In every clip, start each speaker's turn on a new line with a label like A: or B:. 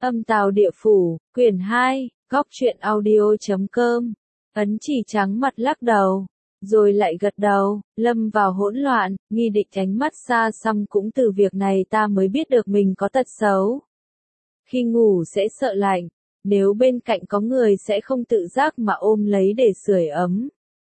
A: Âm Tào Địa Phủ, quyển 2, góc truyện audio.com. Ấn chỉ trắng mặt lắc đầu, rồi lại gật đầu, lâm vào hỗn loạn, Nghi Địch ánh mắt xa xăm cũng từ việc này ta mới biết được mình có tật xấu. Khi ngủ sẽ sợ lạnh, nếu bên cạnh có người sẽ không tự giác mà ôm lấy để sưởi ấm.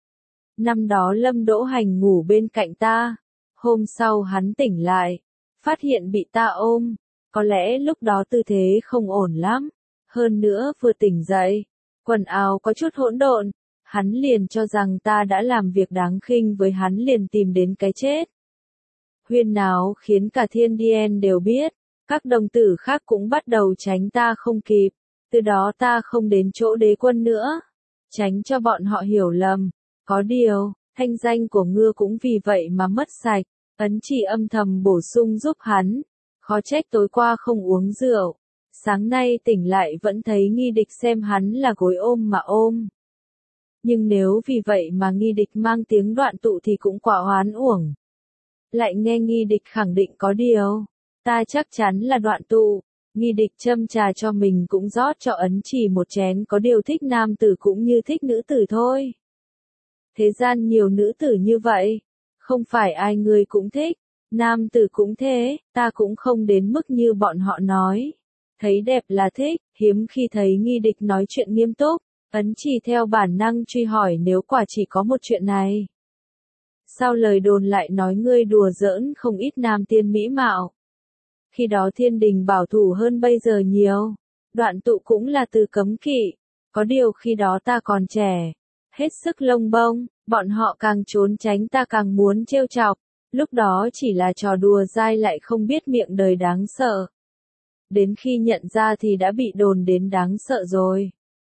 A: Năm đó Lâm Đỗ Hành ngủ bên cạnh ta, hôm sau hắn tỉnh lại, phát hiện bị ta ôm. Có lẽ lúc đó tư thế không ổn lắm, hơn nữa vừa tỉnh dậy, quần áo có chút hỗn độn, hắn liền cho rằng ta đã làm việc đáng khinh với hắn, liền tìm đến cái chết. Huyên náo khiến cả Thiên Điên đều biết, các đồng tử khác cũng bắt đầu tránh ta không kịp, từ đó ta không đến chỗ đế quân nữa, tránh cho bọn họ hiểu lầm. Có điều, thanh danh của Ngưa cũng vì vậy mà mất sạch, Ấn chỉ âm thầm bổ sung giúp hắn. Khó trách tối qua không uống rượu, sáng nay tỉnh lại vẫn thấy Nghi Địch xem hắn là gối ôm mà ôm. Nhưng nếu vì vậy mà Nghi Địch mang tiếng Đoạn Tụ thì cũng quá oán uổng. Lại nghe Nghi Địch khẳng định có điều, ta chắc chắn là Đoạn Tụ. Nghi Địch châm trà cho mình cũng rót cho Ấn chỉ một chén, có điều thích nam tử cũng như thích nữ tử thôi. Thế gian nhiều nữ tử như vậy, không phải ai người cũng thích. Nam tử cũng thế, ta cũng không đến mức như bọn họ nói. Thấy đẹp là thích, hiếm khi thấy Nghi Địch nói chuyện nghiêm túc, Ấn chỉ theo bản năng truy hỏi nếu quả chỉ có một chuyện này. Sao lời đồn lại nói ngươi đùa giỡn không ít nam tiên mỹ mạo? Khi đó thiên đình bảo thủ hơn bây giờ nhiều, Đoạn Tụ cũng là từ cấm kỵ, có điều khi đó ta còn trẻ, hết sức lông bông, bọn họ càng trốn tránh ta càng muốn trêu chọc. Lúc đó chỉ là trò đùa dai lại không biết miệng đời đáng sợ. Đến khi nhận ra thì đã bị đồn đến đáng sợ rồi.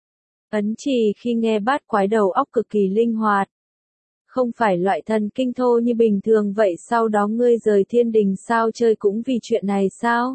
A: Ấn chỉ khi nghe bát quái đầu óc cực kỳ linh hoạt. Không phải loại thần kinh thô như bình thường vậy, sau đó ngươi rời thiên đình sao chơi cũng vì chuyện này sao?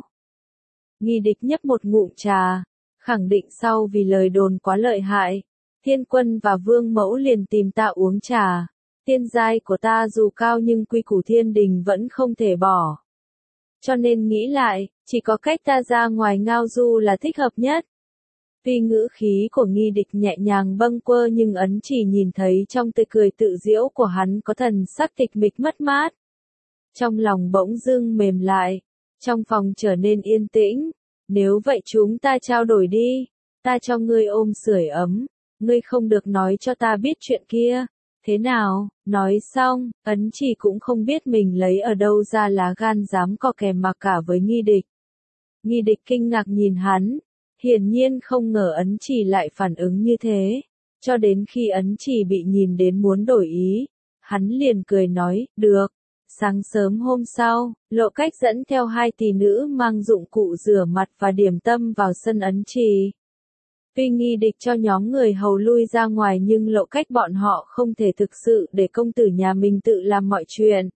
A: Nghi Địch nhấp một ngụm trà, khẳng định sau vì lời đồn quá lợi hại, Thiên Quân và Vương Mẫu liền tìm ta uống trà. Tiên giai của ta dù cao nhưng quy củ thiên đình vẫn không thể bỏ. Cho nên nghĩ lại, chỉ có cách ta ra ngoài ngao du là thích hợp nhất. Tuy ngữ khí của Nghi Địch nhẹ nhàng bâng quơ nhưng Ấn chỉ nhìn thấy trong tươi cười tự giễu của hắn có thần sắc tịch mịch mất mát. Trong lòng bỗng dưng mềm lại, trong phòng trở nên yên tĩnh. Nếu vậy chúng ta trao đổi đi, ta cho ngươi ôm sưởi ấm, ngươi không được nói cho ta biết chuyện kia. Thế nào? Nói xong, Ấn chỉ cũng không biết mình lấy ở đâu ra lá gan dám co kè mặc cả với Nghi Địch. Nghi Địch kinh ngạc nhìn hắn, hiển nhiên không ngờ Ấn chỉ lại phản ứng như thế. Cho đến khi Ấn chỉ bị nhìn đến muốn đổi ý, hắn liền cười nói, được. Sáng sớm hôm sau, Lộ Cách dẫn theo 2 tỷ nữ mang dụng cụ rửa mặt và điểm tâm vào sân Ấn chỉ. Tuy Nghi Địch cho nhóm người hầu lui ra ngoài nhưng Lộ Cách bọn họ không thể thực sự để công tử nhà mình tự làm mọi chuyện.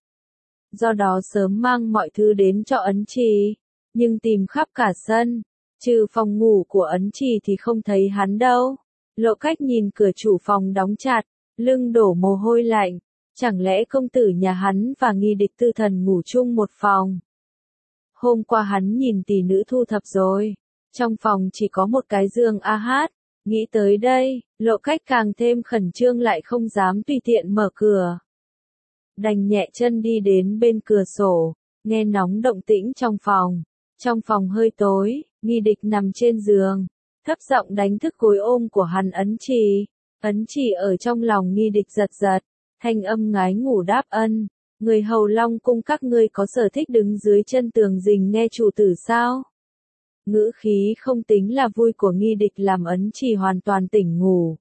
A: Do đó sớm mang mọi thứ đến cho Ấn chỉ, nhưng tìm khắp cả sân, trừ phòng ngủ của Ấn chỉ thì không thấy hắn đâu. Lộ Cách nhìn cửa chủ phòng đóng chặt, lưng đổ mồ hôi lạnh, chẳng lẽ công tử nhà hắn và Nghi Địch tư thần ngủ chung một phòng? Hôm qua hắn nhìn tỷ nữ thu thập rồi. Trong phòng chỉ có một cái giường a hát, nghĩ tới đây, Lộ Cách càng thêm khẩn trương lại không dám tùy tiện mở cửa. Đành nhẹ chân đi đến bên cửa sổ, nghe nóng động tĩnh trong phòng. Trong phòng hơi tối, Nghi Địch nằm trên giường, thấp giọng đánh thức gối ôm của hắn Ấn chỉ. Ấn chỉ ở trong lòng Nghi Địch giật giật, thanh âm ngái ngủ đáp ân. Người hầu Long cung các ngươi có sở thích đứng dưới chân tường rình nghe chủ tử sao? Ngữ khí không tính là vui của Nghi Địch làm Ấn chỉ hoàn toàn tỉnh ngủ.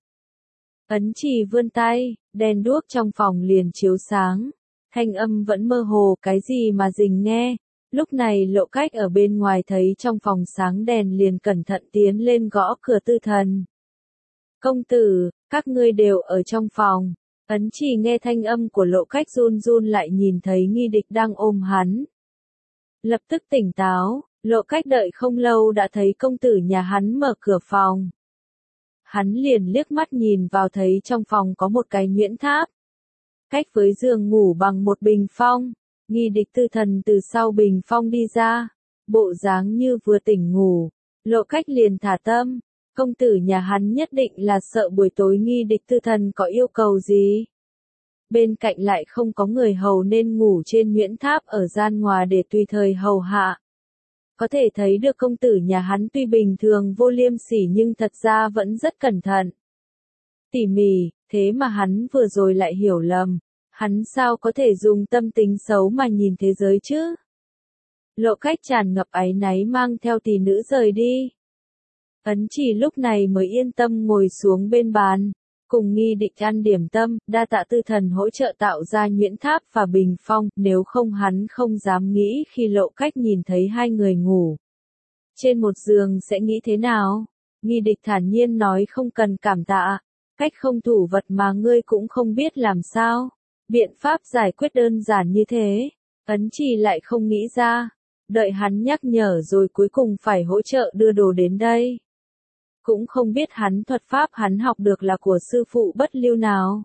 A: Ấn chỉ vươn tay, đèn đuốc trong phòng liền chiếu sáng. Thanh âm vẫn mơ hồ, cái gì mà rình nghe. Lúc này Lộ Cách ở bên ngoài thấy trong phòng sáng đèn liền cẩn thận tiến lên gõ cửa tư thần. Công tử, các ngươi đều ở trong phòng. Ấn chỉ nghe thanh âm của Lộ Cách run run lại nhìn thấy Nghi Địch đang ôm hắn. Lập tức tỉnh táo. Lộ Cách đợi không lâu đã thấy công tử nhà hắn mở cửa phòng. Hắn liền liếc mắt nhìn vào thấy trong phòng có một cái nhuyễn tháp. Cách với giường ngủ bằng một bình phong. Nghi Địch tư thần từ sau bình phong đi ra. Bộ dáng như vừa tỉnh ngủ. Lộ Cách liền thả tâm, công tử nhà hắn nhất định là sợ buổi tối Nghi Địch tư thần có yêu cầu gì. Bên cạnh lại không có người hầu nên ngủ trên Nguyễn Tháp ở gian ngoài để tùy thời hầu hạ. Có thể thấy được công tử nhà hắn tuy bình thường vô liêm sỉ nhưng thật ra vẫn rất cẩn thận. Tỉ mỉ, thế mà hắn vừa rồi lại hiểu lầm. Hắn sao có thể dùng tâm tính xấu mà nhìn thế giới chứ? Lộ Cách tràn ngập áy náy mang theo tỷ nữ rời đi. Ấn Chỉ lúc này mới yên tâm ngồi xuống bên bàn, cùng Nghi Địch ăn điểm tâm, đa tạ tư thần hỗ trợ tạo ra Nguyễn Tháp và bình phong, nếu không hắn không dám nghĩ khi Lộ Cách nhìn thấy hai người ngủ trên một giường sẽ nghĩ thế nào. Nghi Địch thản nhiên nói không cần cảm tạ, cách không thủ vật mà ngươi cũng không biết làm sao. Biện pháp giải quyết đơn giản như thế, Ấn Chỉ lại không nghĩ ra, đợi hắn nhắc nhở rồi cuối cùng phải hỗ trợ đưa đồ đến đây. Cũng không biết thuật pháp hắn học được là của sư phụ bất lưu nào.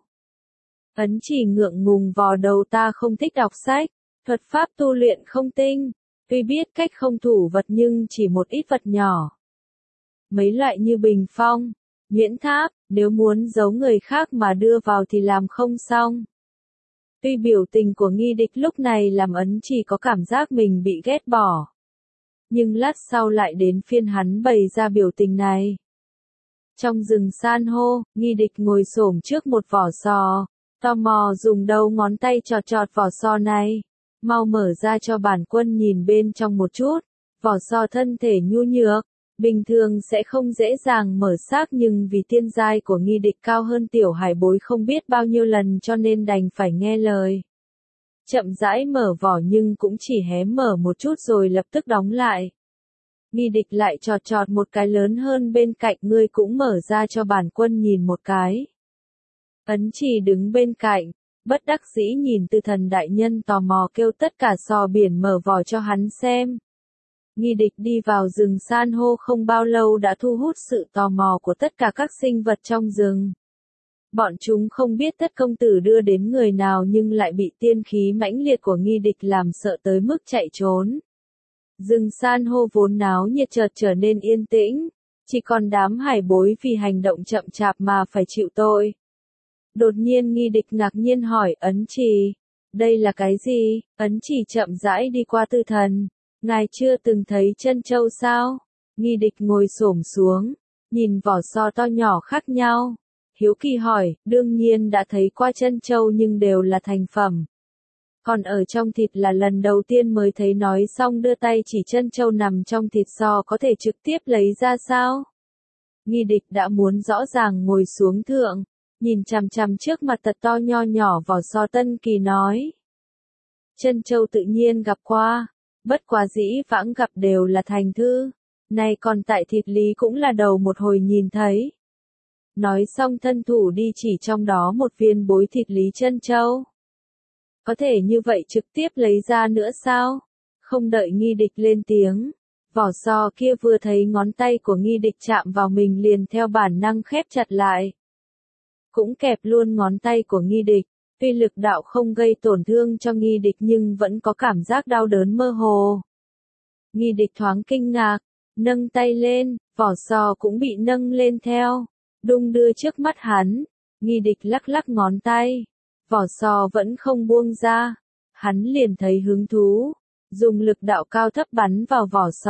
A: Ấn Chỉ ngượng ngùng vò đầu, ta không thích đọc sách, thuật pháp tu luyện không tinh, tuy biết cách không thủ vật nhưng chỉ một ít vật nhỏ. Mấy loại như bình phong, Nguyễn Tháp, nếu muốn giấu người khác mà đưa vào thì làm không xong. Tuy biểu tình của Nghi Địch lúc này làm Ấn Chỉ có cảm giác mình bị ghét bỏ. Nhưng lát sau lại đến phiên hắn bày ra biểu tình này. Trong rừng san hô, Nghi Địch ngồi xổm trước một vỏ sò, tò mò dùng đầu ngón tay chọt chọt vỏ sò này. Mau mở ra cho bản quân nhìn bên trong một chút. Vỏ sò thân thể nhu nhược, bình thường sẽ không dễ dàng mở xác nhưng vì tiên giai của Nghi Địch cao hơn tiểu hải bối không biết bao nhiêu lần cho nên đành phải nghe lời. Chậm rãi mở vỏ nhưng cũng chỉ hé mở một chút rồi lập tức đóng lại. Nghi Địch lại chọt chọt một cái lớn hơn bên cạnh, ngươi cũng mở ra cho bản quân nhìn một cái. Ấn Chỉ đứng bên cạnh, bất đắc dĩ nhìn Tư Thần đại nhân tò mò kêu tất cả sò biển mở vỏ cho hắn xem. Nghi Địch đi vào rừng san hô không bao lâu đã thu hút sự tò mò của tất cả các sinh vật trong rừng. Bọn chúng không biết tất công tử đưa đến người nào nhưng lại bị tiên khí mãnh liệt của Nghi Địch làm sợ tới mức chạy trốn. Rừng san hô vốn náo nhiệt chợt trở nên yên tĩnh, chỉ còn đám hải bối vì hành động chậm chạp mà phải chịu tội. Đột nhiên Nghi Địch ngạc nhiên hỏi Ấn Chỉ, đây là cái gì? Ấn Chỉ chậm rãi đi qua Tư Thần, ngài chưa từng thấy trân châu sao? Nghi Địch ngồi xổm xuống, nhìn vỏ sò to nhỏ khác nhau, hiếu kỳ hỏi, đương nhiên đã thấy qua trân châu nhưng đều là thành phẩm. Còn ở trong thịt là lần đầu tiên mới thấy, nói xong đưa tay chỉ trân châu nằm trong thịt sò có thể trực tiếp lấy ra sao? Nghi Địch đã muốn rõ ràng ngồi xuống thượng, nhìn chằm chằm trước mặt thật to nho nhỏ vỏ sò tân kỳ nói. Trân châu tự nhiên gặp qua, bất quá dĩ vãng gặp đều là thành thư, nay còn tại thịt lý cũng là đầu một hồi nhìn thấy. Nói xong thân thủ đi chỉ trong đó một viên bối thịt lý trân châu. Có thể như vậy trực tiếp lấy ra nữa sao? Không đợi Nghi Địch lên tiếng, vỏ sò kia vừa thấy ngón tay của Nghi Địch chạm vào mình liền theo bản năng khép chặt lại. Cũng kẹp luôn ngón tay của Nghi Địch, tuy lực đạo không gây tổn thương cho Nghi Địch nhưng vẫn có cảm giác đau đớn mơ hồ. Nghi Địch thoáng kinh ngạc, nâng tay lên, vỏ sò cũng bị nâng lên theo, đung đưa trước mắt hắn. Nghi Địch lắc lắc ngón tay, vỏ sò vẫn không buông ra, hắn liền thấy hứng thú, dùng lực đạo cao thấp bắn vào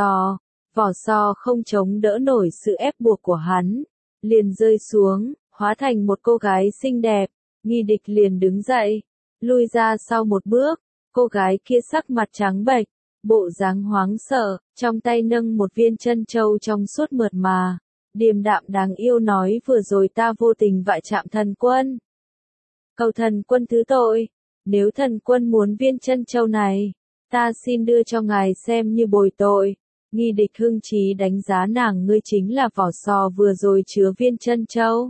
A: vỏ sò không chống đỡ nổi sự ép buộc của hắn, liền rơi xuống, hóa thành một cô gái xinh đẹp. Nghi Địch liền đứng dậy, lui ra sau một bước, cô gái kia sắc mặt trắng bệch, bộ dáng hoảng sợ, trong tay nâng một viên trân châu trong suốt mượt mà, điềm đạm đáng yêu nói, vừa rồi ta vô tình vạ chạm thần quân. Cầu thần quân thứ tội, nếu thần quân muốn viên trân châu này, ta xin đưa cho ngài xem như bồi tội. Nghi Địch hưng trí đánh giá nàng, ngươi chính là vỏ sò vừa rồi chứa viên trân châu.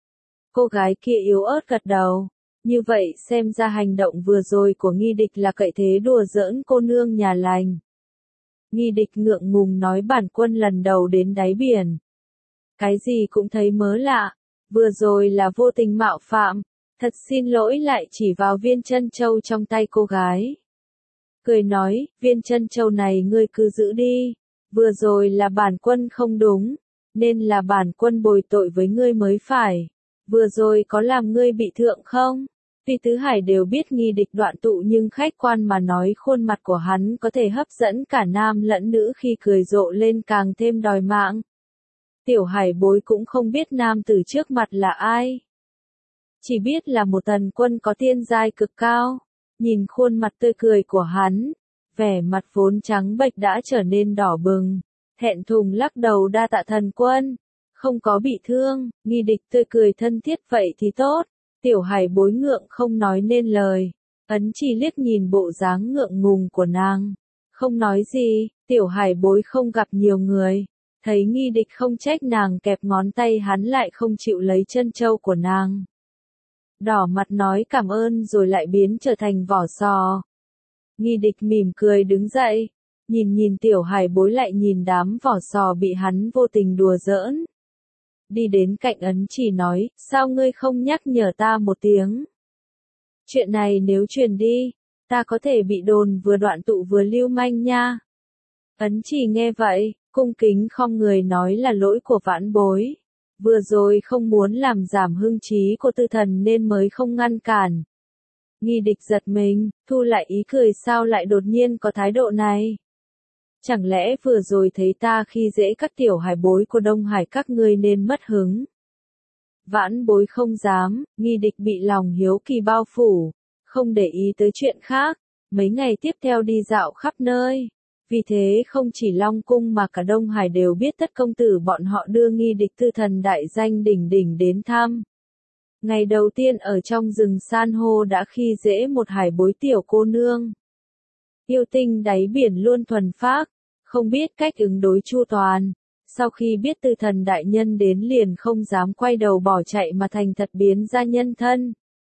A: Cô gái kia yếu ớt gật đầu, như vậy xem ra hành động vừa rồi của Nghi Địch là cậy thế đùa giỡn cô nương nhà lành. Nghi Địch ngượng ngùng nói, bản quân lần đầu đến đáy biển, cái gì cũng thấy mớ lạ, vừa rồi là vô tình mạo phạm, thật xin lỗi, lại chỉ vào viên trân châu trong tay cô gái. Cười nói, viên trân châu này ngươi cứ giữ đi, vừa rồi là bản quân không đúng, nên là bản quân bồi tội với ngươi mới phải. Vừa rồi có làm ngươi bị thượng không? Tuy tứ hải đều biết Nghi Địch đoạn tụ nhưng khách quan mà nói khuôn mặt của hắn có thể hấp dẫn cả nam lẫn nữ khi cười rộ lên càng thêm đòi mạng. Tiểu Hải Bối cũng không biết nam tử trước mặt là ai. Chỉ biết là một tần quân có tiên giai cực cao. Nhìn khuôn mặt tươi cười của hắn, vẻ mặt vốn trắng bệch đã trở nên đỏ bừng. Thẹn thùng lắc đầu đa tạ thần quân. Không có bị thương, Nghi Địch tươi cười thân thiết vậy thì tốt. Tiểu Hải Bối ngượng không nói nên lời. Ấn Chỉ liếc nhìn bộ dáng ngượng ngùng của nàng. Không nói gì, Tiểu Hải Bối không gặp nhiều người. Thấy Nghi Địch không trách nàng kẹp ngón tay hắn lại không chịu lấy chân châu của nàng. Đỏ mặt nói cảm ơn rồi lại biến trở thành vỏ sò. Nghi Địch mỉm cười đứng dậy. Nhìn Tiểu Hải Bối lại nhìn đám vỏ sò bị hắn vô tình đùa giỡn. Đi đến cạnh Ấn Chỉ nói, sao ngươi không nhắc nhở ta một tiếng? Chuyện này nếu truyền đi, ta có thể bị đồn vừa đoạn tụ vừa lưu manh nha. Ấn Chỉ nghe vậy, cung kính khom người nói là lỗi của vãn bối. Vừa rồi không muốn làm giảm hưng trí của tư thần nên mới không ngăn cản. Nghi Địch giật mình, thu lại ý cười sao lại đột nhiên có thái độ này. Chẳng lẽ vừa rồi thấy ta khi dễ các tiểu hải bối của Đông Hải các ngươi nên mất hứng. Vãn bối không dám, Nghi Địch bị lòng hiếu kỳ bao phủ, không để ý tới chuyện khác, mấy ngày tiếp theo đi dạo khắp nơi. Vì thế không chỉ Long Cung mà cả Đông Hải đều biết tất công tử bọn họ đưa Nghi Địch tư thần đại danh đỉnh đỉnh đến thăm. Ngày đầu tiên ở trong rừng san hô đã khi dễ một hải bối tiểu cô nương. Yêu tinh đáy biển luôn thuần phác, không biết cách ứng đối chu toàn. Sau khi biết tư thần đại nhân đến liền không dám quay đầu bỏ chạy mà thành thật biến ra nhân thân.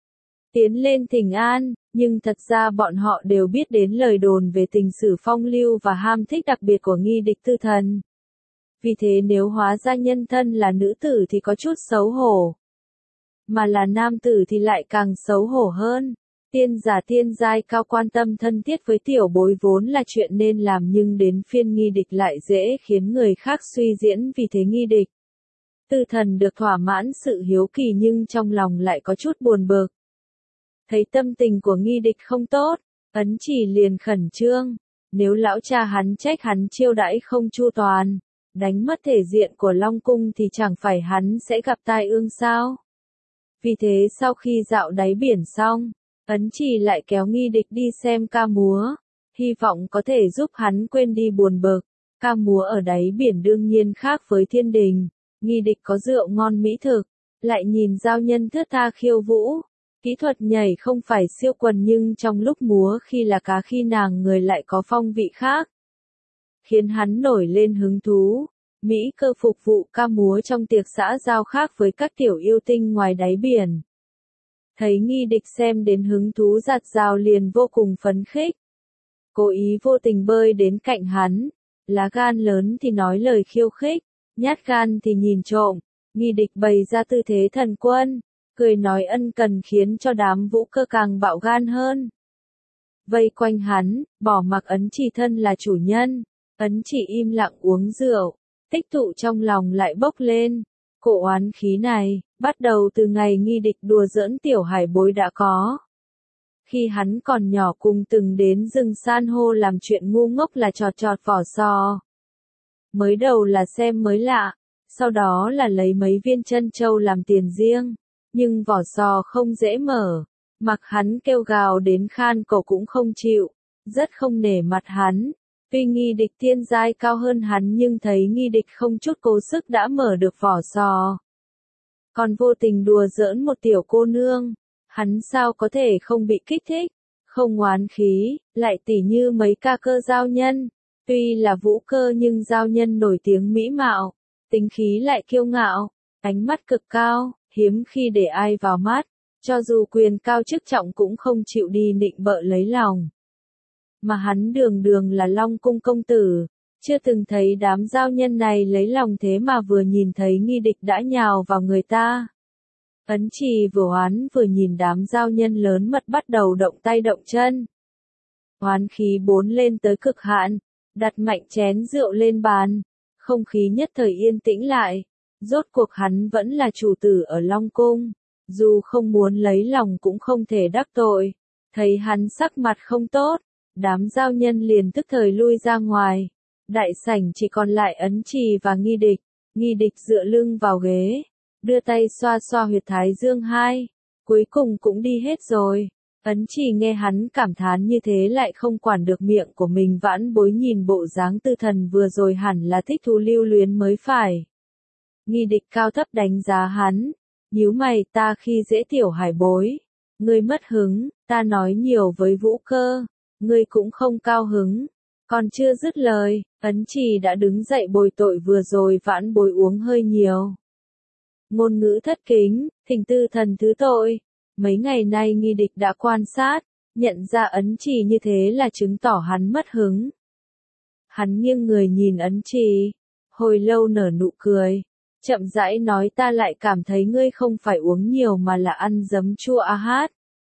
A: Tiến lên thỉnh an, nhưng thật ra bọn họ đều biết đến lời đồn về tình sử phong lưu và ham thích đặc biệt của Nghi Địch tư thần. Vì thế nếu hóa ra nhân thân là nữ tử thì có chút xấu hổ. Mà là nam tử thì lại càng xấu hổ hơn. Tiên giả tiên giai cao quan tâm thân thiết với tiểu bối vốn là chuyện nên làm nhưng đến phiên Nghi Địch lại dễ khiến người khác suy diễn vì thế Nghi Địch. Tư thần được thỏa mãn sự hiếu kỳ nhưng trong lòng lại có chút buồn bực. Thấy tâm tình của Nghi Địch không tốt, Ấn Chỉ liền khẩn trương. Nếu lão cha hắn trách hắn chiêu đãi không chu toàn, đánh mất thể diện của Long Cung thì chẳng phải hắn sẽ gặp tai ương sao? Vì thế sau khi dạo đáy biển xong, Ấn Chỉ lại kéo Nghi Địch đi xem ca múa, hy vọng có thể giúp hắn quên đi buồn bực. Ca múa ở đáy biển đương nhiên khác với thiên đình, Nghi Địch có rượu ngon mỹ thực, lại nhìn giao nhân thướt tha khiêu vũ. Kỹ thuật nhảy không phải siêu quần nhưng trong lúc múa khi là cá khi nàng người lại có phong vị khác. Khiến hắn nổi lên hứng thú. Mỹ cơ phục vụ ca múa trong tiệc xã giao khác với các tiểu yêu tinh ngoài đáy biển. Thấy Nghi Địch xem đến hứng thú giạt rào liền vô cùng phấn khích. Cố ý vô tình bơi đến cạnh hắn. Lá gan lớn thì nói lời khiêu khích, nhát gan thì nhìn trộm. Nghi Địch bày ra tư thế thần quân, cười nói ân cần khiến cho đám vũ cơ càng bạo gan hơn. Vây quanh hắn, bỏ mặc Ấn Chỉ thân là chủ nhân. Ấn Chỉ im lặng uống rượu, tích tụ trong lòng lại bốc lên. Cổ oán khí này, bắt đầu từ ngày Nghi Địch đùa giỡn tiểu hải bối đã có. Khi hắn còn nhỏ cùng từng đến rừng san hô làm chuyện ngu ngốc là chọt chọt vỏ sò. Mới đầu là xem mới lạ, sau đó là lấy mấy viên chân châu làm tiền riêng. Nhưng vỏ sò không dễ mở, mặc hắn kêu gào đến khan cổ cũng không chịu, rất không nể mặt hắn. Tuy Nghi Địch thiên giai cao hơn hắn nhưng thấy Nghi Địch không chút cố sức đã mở được vỏ sò. Còn vô tình đùa giỡn một tiểu cô nương, hắn sao có thể không bị kích thích, không oán khí, lại tỉ như mấy ca cơ giao nhân. Tuy là vũ cơ nhưng giao nhân nổi tiếng mỹ mạo, tính khí lại kiêu ngạo, ánh mắt cực cao. Hiếm khi để ai vào mắt, cho dù quyền cao chức trọng cũng không chịu đi nịnh bợ lấy lòng. Mà hắn đường đường là Long Cung công tử, chưa từng thấy đám giao nhân này lấy lòng thế mà vừa nhìn thấy Nghi Địch đã nhào vào người ta. Ấn Chỉ vừa oán vừa nhìn đám giao nhân lớn mật bắt đầu động tay động chân. Oán khí bốn lên tới cực hạn, đặt mạnh chén rượu lên bàn. Không khí nhất thời yên tĩnh lại. Rốt cuộc hắn vẫn là chủ tử ở Long Cung. Dù không muốn lấy lòng cũng không thể đắc tội. Thấy hắn sắc mặt không tốt, đám giao nhân liền tức thời lui ra ngoài. Đại sảnh chỉ còn lại Ấn Trì và Nghi Địch. Nghi Địch dựa lưng vào ghế, đưa tay xoa xoa huyệt thái dương hai. Cuối cùng cũng đi hết rồi. Ấn Trì nghe hắn cảm thán như thế lại không quản được miệng của mình. Vãn Bối nhìn bộ dáng Tư Thần vừa rồi hẳn là thích thú lưu luyến mới phải. Nghi Địch cao thấp đánh giá hắn, nhíu mày, ta khi dễ tiểu hải bối, ngươi mất hứng, ta nói nhiều với Vũ Cơ, ngươi cũng không cao hứng. Còn chưa dứt lời, Ấn Trì đã đứng dậy bồi tội vừa rồi Vãn Bối uống hơi nhiều. Ngôn ngữ thất kính, thỉnh Tư Thần thứ tội. Mấy ngày nay Nghi Địch đã quan sát, nhận ra Ấn Trì như thế là chứng tỏ hắn mất hứng. Hắn nghiêng người nhìn Ấn Trì, hồi lâu nở nụ cười, chậm rãi nói, ta lại cảm thấy ngươi không phải uống nhiều mà là ăn giấm chua a hát.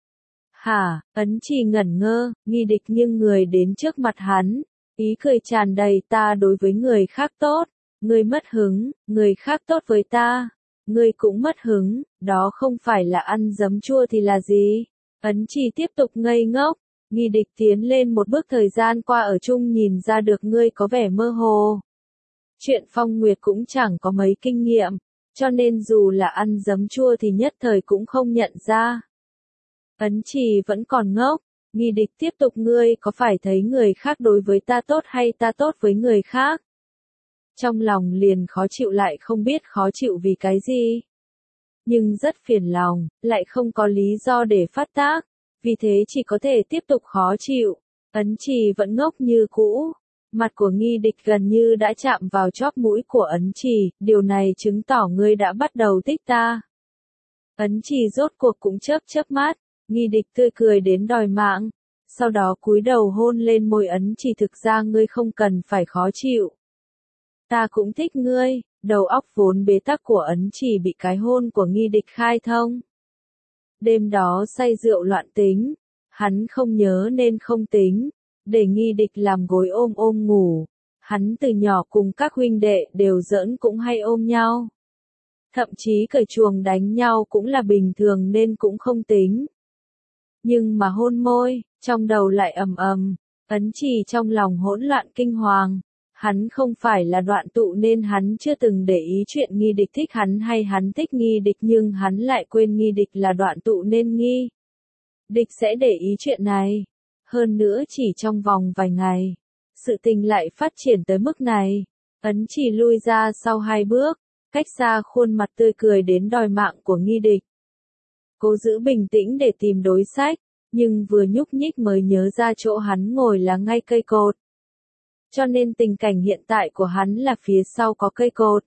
A: Hả? Ấn Trì ngẩn ngơ, Nghi Địch nghiêng người đến trước mặt hắn, ý cười tràn đầy, ta đối với người khác tốt, ngươi mất hứng, người khác tốt với ta, ngươi cũng mất hứng, đó không phải là ăn giấm chua thì là gì? Ấn Trì tiếp tục ngây ngốc, Nghi Địch tiến lên một bước, thời gian qua ở chung nhìn ra được ngươi có vẻ mơ hồ. Chuyện Phong Nguyệt cũng chẳng có mấy kinh nghiệm, cho nên dù là ăn giấm chua thì nhất thời cũng không nhận ra. Ấn Trì vẫn còn ngốc, Nghi Địch tiếp tục, ngươi có phải thấy người khác đối với ta tốt hay ta tốt với người khác? Trong lòng liền khó chịu, lại không biết khó chịu vì cái gì. Nhưng rất phiền lòng, lại không có lý do để phát tác, vì thế chỉ có thể tiếp tục khó chịu. Ấn Trì vẫn ngốc như cũ. Mặt của Nghi Địch gần như đã chạm vào chóp mũi của Ấn Trì, điều này chứng tỏ ngươi đã bắt đầu thích ta. Ấn Trì rốt cuộc cũng chớp mắt, Nghi Địch tươi cười đến đòi mạng, sau đó cúi đầu hôn lên môi Ấn Trì, thực ra ngươi không cần phải khó chịu. Ta cũng thích ngươi, đầu óc vốn bế tắc của Ấn Trì bị cái hôn của Nghi Địch khai thông. Đêm đó say rượu loạn tính, hắn không nhớ nên không tính. Để Nghi Địch làm gối ôm ngủ, hắn từ nhỏ cùng các huynh đệ đều giỡn cũng hay ôm nhau. Thậm chí cởi chuồng đánh nhau cũng là bình thường nên cũng không tính. Nhưng mà hôn môi, trong đầu lại ầm ầm, Ấn Trì trong lòng hỗn loạn kinh hoàng. Hắn không phải là Đoạn Tụ nên hắn chưa từng để ý chuyện Nghi Địch thích hắn hay hắn thích Nghi Địch, nhưng hắn lại quên Nghi Địch là Đoạn Tụ nên Nghi Địch sẽ để ý chuyện này. Hơn nữa chỉ trong vòng vài ngày, sự tình lại phát triển tới mức này. Ấn Trì lui ra sau 2 bước, cách xa khuôn mặt tươi cười đến đòi mạng của Nghi Địch. Cố giữ bình tĩnh để tìm đối sách, nhưng vừa nhúc nhích mới nhớ ra chỗ hắn ngồi là ngay cây cột. Cho nên tình cảnh hiện tại của hắn là phía sau có cây cột.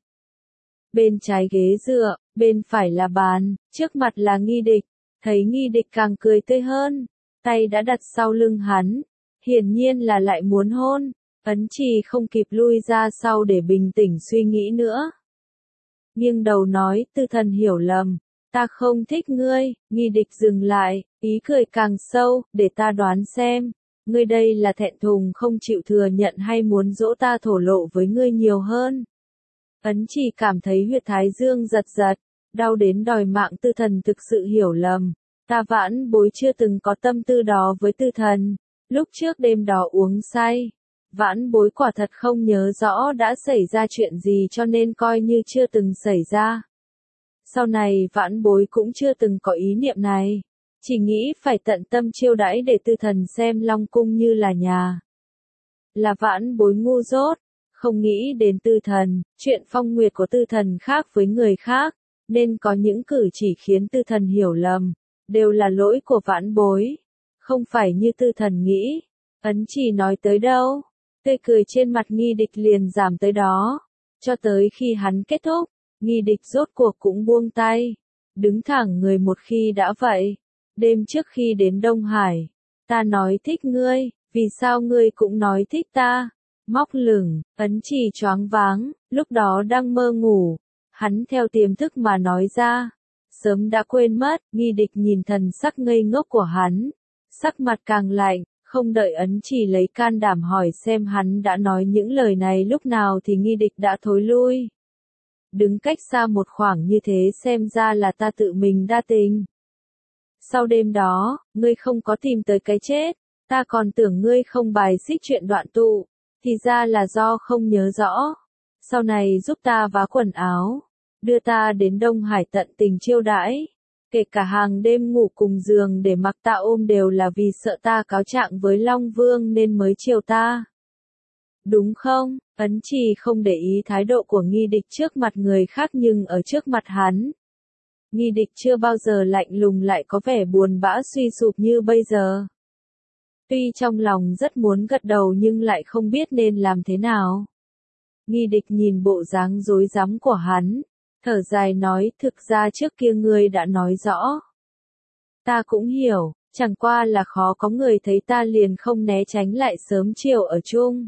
A: Bên trái ghế dựa, bên phải là bàn, trước mặt là Nghi Địch. Thấy Nghi Địch càng cười tươi hơn, tay đã đặt sau lưng hắn, hiển nhiên là lại muốn hôn. Ấn Trì không kịp lui ra sau để bình tĩnh suy nghĩ nữa. Nghiêng đầu nói, Tư Thần hiểu lầm, ta không thích ngươi. Nghi Địch dừng lại, ý cười càng sâu, để ta đoán xem, ngươi đây là thẹn thùng không chịu thừa nhận hay muốn dỗ ta thổ lộ với ngươi nhiều hơn? Ấn Trì cảm thấy huyệt thái dương giật giật, đau đến đòi mạng. Tư Thần thực sự hiểu lầm, ta Vãn Bối chưa từng có tâm tư đó với Tư Thần. Lúc trước đêm đó uống say, Vãn Bối quả thật không nhớ rõ đã xảy ra chuyện gì, cho nên coi như chưa từng xảy ra. Sau này Vãn Bối cũng chưa từng có ý niệm này, chỉ nghĩ phải tận tâm chiêu đãi để Tư Thần xem Long Cung như là nhà. Là Vãn Bối ngu dốt, không nghĩ đến Tư Thần, chuyện phong nguyệt của Tư Thần khác với người khác, nên có những cử chỉ khiến Tư Thần hiểu lầm, đều là lỗi của Vãn Bối, không phải như Tư Thần nghĩ. Ấn Trì nói tới đâu, tươi cười trên mặt Nghi Địch liền giảm tới đó, cho tới khi hắn kết thúc, Nghi Địch rốt cuộc cũng buông tay, đứng thẳng người. Một khi đã vậy, đêm trước khi đến Đông Hải, ta nói thích ngươi, vì sao ngươi cũng nói thích ta? Móc lửng, Ấn Trì choáng váng, lúc đó đang mơ ngủ, hắn theo tiềm thức mà nói ra, sớm đã quên mất. Nghi Địch nhìn thần sắc ngây ngốc của hắn, sắc mặt càng lạnh, Không đợi Ấn Chỉ lấy can đảm hỏi xem hắn đã nói những lời này lúc nào thì Nghi Địch đã thối lui. Đứng cách xa một khoảng như thế xem ra là ta tự mình đa tình. Sau đêm đó, ngươi không có tìm tới cái chết, ta còn tưởng ngươi không bài xích chuyện đoạn tụ, thì ra là do không nhớ rõ. Sau này giúp ta vá quần áo, đưa ta đến Đông Hải tận tình chiêu đãi, kể cả hàng đêm ngủ cùng giường để mặc ta ôm đều là vì sợ ta cáo trạng với Long Vương nên mới chiều ta. Đúng không? Ấn Trì không để ý thái độ của Nghi Địch trước mặt người khác nhưng ở trước mặt hắn. Nghi Địch chưa bao giờ lạnh lùng lại có vẻ buồn bã suy sụp như bây giờ. Tuy trong lòng rất muốn gật đầu nhưng lại không biết nên làm thế nào. Nghi Địch nhìn bộ dáng rối rắm của hắn, thở dài nói thực ra trước kia ngươi đã nói rõ. Ta cũng hiểu, chẳng qua là khó có người thấy ta liền không né tránh lại sớm chiều ở chung.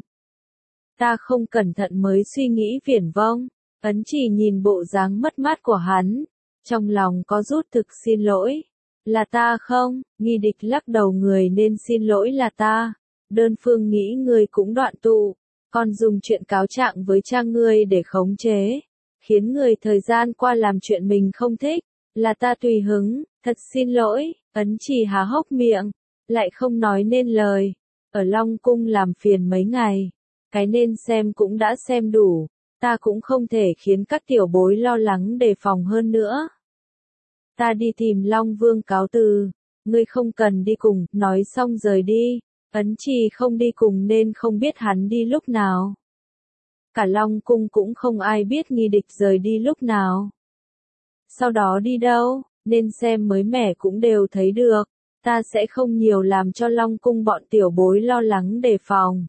A: Ta không cẩn thận mới suy nghĩ viển vông. Ấn Chỉ nhìn bộ dáng mất mát của hắn, trong lòng có rút thực xin lỗi. Là ta không? Nghi Địch lắc đầu, người nên xin lỗi là ta. Đơn phương nghĩ ngươi cũng đoạn tụ, còn dùng chuyện cáo trạng với cha ngươi để khống chế, khiến người thời gian qua làm chuyện mình không thích. Là ta tùy hứng, thật xin lỗi. Ấn Chỉ há hốc miệng, lại không nói nên lời. Ở Long Cung làm phiền mấy ngày, cái nên xem cũng đã xem đủ, ta cũng không thể khiến các tiểu bối lo lắng đề phòng hơn nữa. Ta đi tìm Long Vương cáo từ, ngươi không cần đi cùng, nói xong rời đi. Ấn Trì không đi cùng nên không biết hắn đi lúc nào. Cả Long Cung cũng không ai biết Nghi Địch rời đi lúc nào. Sau đó đi đâu, nên xem mới mẻ cũng đều thấy được, ta sẽ không nhiều làm cho Long Cung bọn tiểu bối lo lắng đề phòng.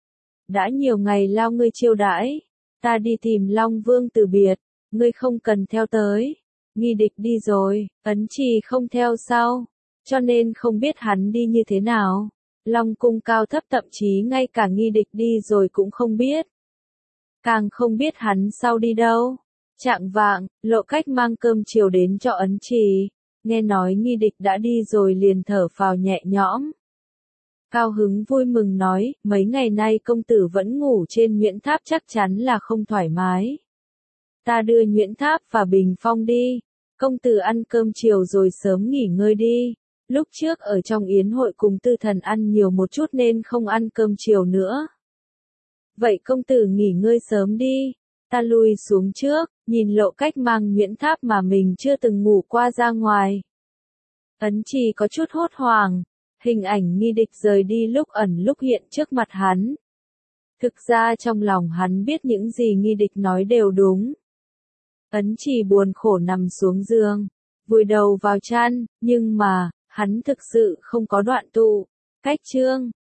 A: Đã nhiều ngày lao ngươi chiêu đãi, ta đi tìm Long Vương từ biệt, ngươi không cần theo tới. Nghi Địch đi rồi, Ấn Trì không theo sau, cho nên không biết hắn đi như thế nào. Long Cung cao thấp thậm chí ngay cả Nghi Địch đi rồi cũng không biết. Càng không biết hắn sau đi đâu. Chạng vạng, Lộ Cách mang cơm chiều đến cho Ấn Trì, nghe nói Nghi Địch đã đi rồi liền thở phào nhẹ nhõm. Cao hứng vui mừng nói, mấy ngày nay công tử vẫn ngủ trên Nguyễn Tháp chắc chắn là không thoải mái. Ta đưa Nguyễn Tháp và Bình Phong đi, công tử ăn cơm chiều rồi sớm nghỉ ngơi đi. Lúc trước ở trong yến hội cùng Tư Thần ăn nhiều một chút nên không ăn cơm chiều nữa. Vậy công tử nghỉ ngơi sớm đi, ta lui xuống trước, nhìn Lộ Cách mang Nguyễn Tháp mà mình chưa từng ngủ qua ra ngoài. Ấn Trì có chút hốt hoảng, hình ảnh Nghi Địch rời đi lúc ẩn lúc hiện trước mặt hắn. Thực ra trong lòng hắn biết những gì Nghi Địch nói đều đúng. Ấn Trì buồn khổ nằm xuống giường, vùi đầu vào chăn, nhưng mà, hắn thực sự không có đoạn tụ. Cách chương